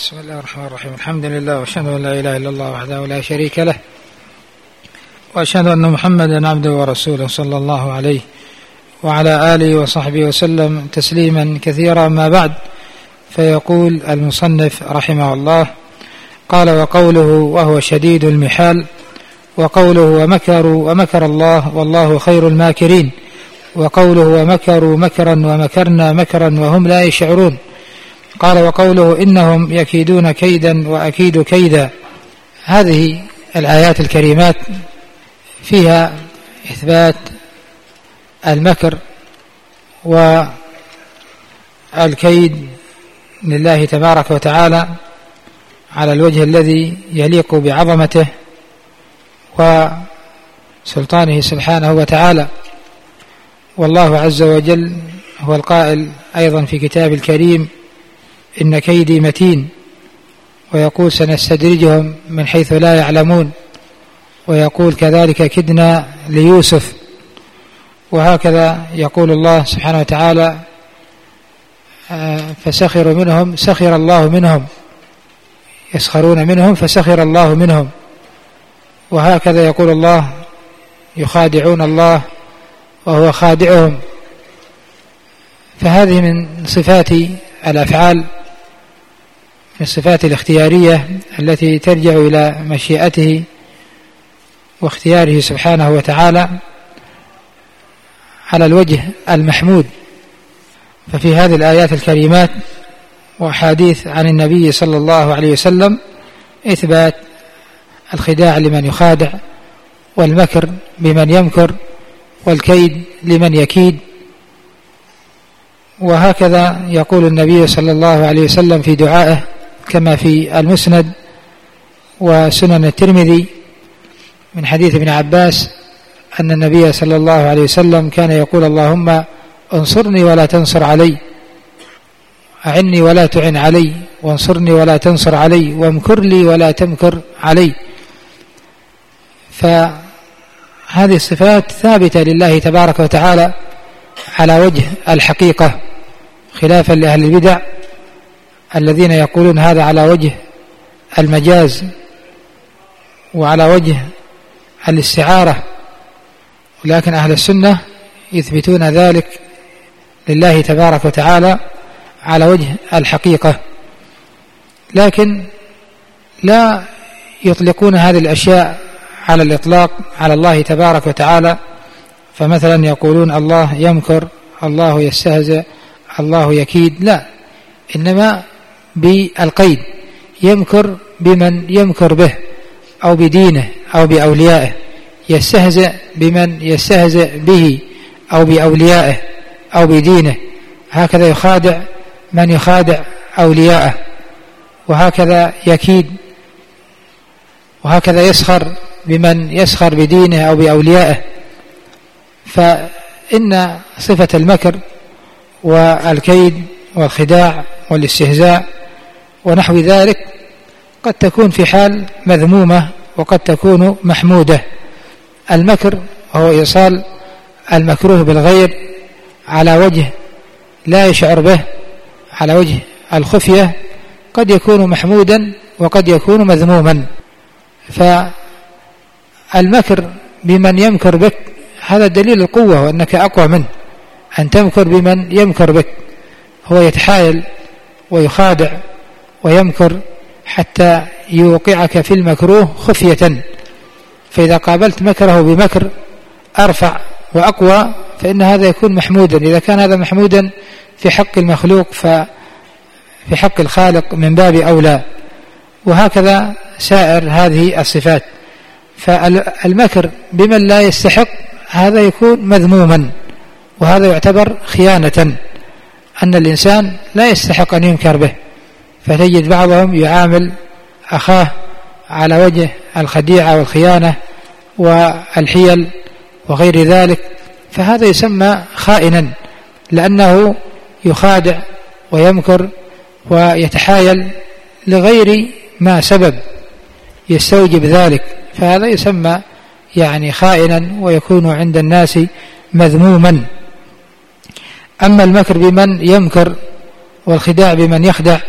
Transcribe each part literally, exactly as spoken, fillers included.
بسم الله الرحمن الرحيم. الحمد لله وأشهد أن لا إله إلا الله وحده لا شريك له، وأشهد أن محمدا عبده ورسوله صلى الله عليه وعلى آله وصحبه وسلم تسليما كثيرا. ما بعد، فيقول المصنف رحمه الله: قال: وقوله وهو شديد المحال، وقوله ومكروا ومكر الله والله خير الماكرين، وقوله ومكروا مكرا ومكرنا مكرا وهم لا يشعرون. قال: وقوله إنهم يكيدون كيدا وأكيد كيدا. هذه الآيات الكريمات فيها إثبات المكر والكيد لله تبارك وتعالى على الوجه الذي يليق بعظمته وسلطانه سبحانه وتعالى. والله عز وجل هو القائل أيضا في كتاب الكريم: إن كيدي متين. ويقول: سنستدرجهم من حيث لا يعلمون. ويقول كذلك كدنا ليوسف. وهكذا يقول الله سبحانه وتعالى: فسخروا منهم سخر الله منهم، يسخرون منهم فسخر الله منهم. وهكذا يقول الله: يخادعون الله وهو خادعهم. فهذه من صفات الأفعال، من الصفات الاختيارية التي ترجع إلى مشيئته واختياره سبحانه وتعالى على الوجه المحمود. ففي هذه الآيات الكريمات وحديث عن النبي صلى الله عليه وسلم إثبات الخداع لمن يخادع، والمكر بمن يمكر، والكيد لمن يكيد. وهكذا يقول النبي صلى الله عليه وسلم في دعائه كما في المسند وسنن الترمذي من حديث ابن عباس أن النبي صلى الله عليه وسلم كان يقول: اللهم انصرني ولا تنصر علي، أعني ولا تعن علي، وانصرني ولا تنصر علي، وامكر لي ولا تمكر علي. فهذه الصفات ثابتة لله تبارك وتعالى على وجه الحقيقة، خلافا لأهل البدع الذين يقولون هذا على وجه المجاز وعلى وجه الاستعارة. ولكن أهل السنة يثبتون ذلك لله تبارك وتعالى على وجه الحقيقة، لكن لا يطلقون هذه الأشياء على الإطلاق على الله تبارك وتعالى. فمثلا يقولون الله يمكر، الله يستهزئ، الله يكيد، لا، إنما بالقيد: يمكر بمن يمكر به أو بدينه أو بأوليائه، يستهزئ بمن يستهزئ به أو بأوليائه أو بدينه، هكذا يخادع من يخادع أوليائه، وهكذا يكيد، وهكذا يسخر بمن يسخر بدينه أو بأوليائه. فإن صفة المكر والكيد والخداع والاستهزاء ونحو ذلك قد تكون في حال مذمومة وقد تكون محمودة. المكر هو إيصال المكروه بالغير على وجه لا يشعر به، على وجه الخفية، قد يكون محمودا وقد يكون مذموما. فالمكر بمن يمكر بك هذا دليل القوة وأنك أقوى منه، أن تمكر بمن يمكر بك. هو يتحايل ويخادع ويمكر حتى يوقعك في المكروه خفية، فإذا قابلت مكره بمكر أرفع وأقوى فإن هذا يكون محمودا. إذا كان هذا محمودا في حق المخلوق ففي حق الخالق من باب أولى. وهكذا سائر هذه الصفات. فالمكر بمن لا يستحق هذا يكون مذموما، وهذا يعتبر خيانة، أن الإنسان لا يستحق أن يمكر به. فتجد بعضهم يعامل أخاه على وجه الخديعة والخيانة والحيل وغير ذلك، فهذا يسمى خائنا، لأنه يخادع ويمكر ويتحايل لغير ما سبب يستوجب ذلك، فهذا يسمى يعني خائنا ويكون عند الناس مذموما. أما المكر بمن يمكر والخداع بمن يخدع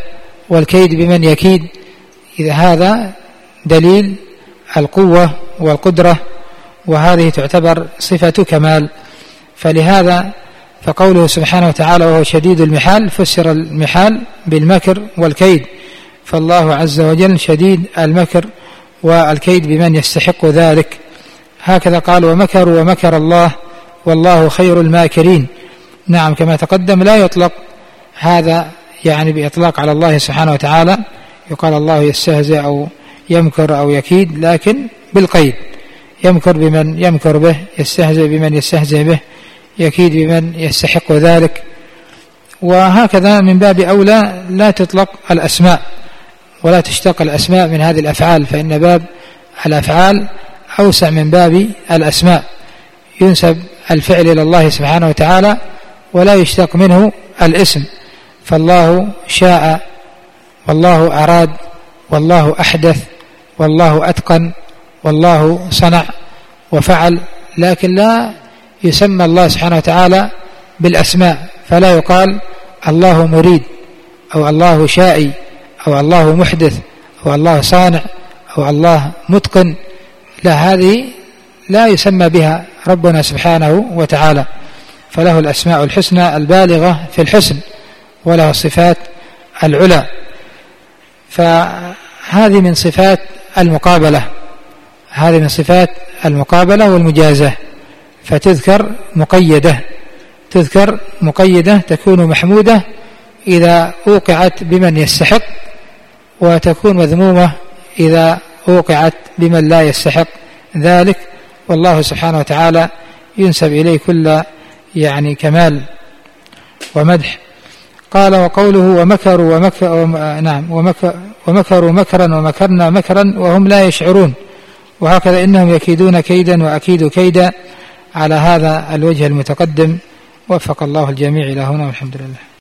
والكيد بمن يكيد. إذا هذا دليل القوة والقدرة، وهذه تعتبر صفة كمال. فلهذا فقوله سبحانه وتعالى وهو شديد المحال، فسر المحال بالمكر والكيد، فالله عز وجل شديد المكر والكيد بمن يستحق ذلك. هكذا قال ومكروا ومكر الله والله خير الماكرين. نعم، كما تقدم لا يطلق هذا يعني بإطلاق على الله سبحانه وتعالى، يقال الله يستهزئ أو يمكر أو يكيد، لكن بالقيد، يمكر بمن يمكر به، يستهزئ بمن يستهزئ به، يكيد بمن يستحق ذلك. وهكذا من باب أولى لا تطلق الأسماء ولا تشتق الأسماء من هذه الأفعال، فإن باب الأفعال أوسع من باب الأسماء، ينسب الفعل إلى الله سبحانه وتعالى ولا يشتق منه الاسم. فالله شاء، والله أراد، والله أحدث، والله أتقن، والله صنع وفعل، لكن لا يسمى الله سبحانه وتعالى بالأسماء، فلا يقال الله مريد أو الله شائي أو الله محدث أو الله صانع أو الله متقن، لا، هذه لا يسمى بها ربنا سبحانه وتعالى، فله الأسماء الحسنى البالغة في الحسن وله الصفات العلى. فهذه من صفات المقابلة، هذه من صفات المقابلة والمجازة، فتذكر مقيدة، تذكر مقيدة تكون محمودة إذا أوقعت بمن يستحق، وتكون مذمومة إذا أوقعت بمن لا يستحق ذلك. والله سبحانه وتعالى ينسب إليه كل يعني كمال ومدح. قال وقوله ومكروا ومكر نعم ومكر ومكروا مكرا ومكرنا مكرا وهم لا يشعرون، وهكذا إنهم يكيدون كيدا وأكيد كيدا، على هذا الوجه المتقدم. وفق الله الجميع إلى هنا والحمد لله.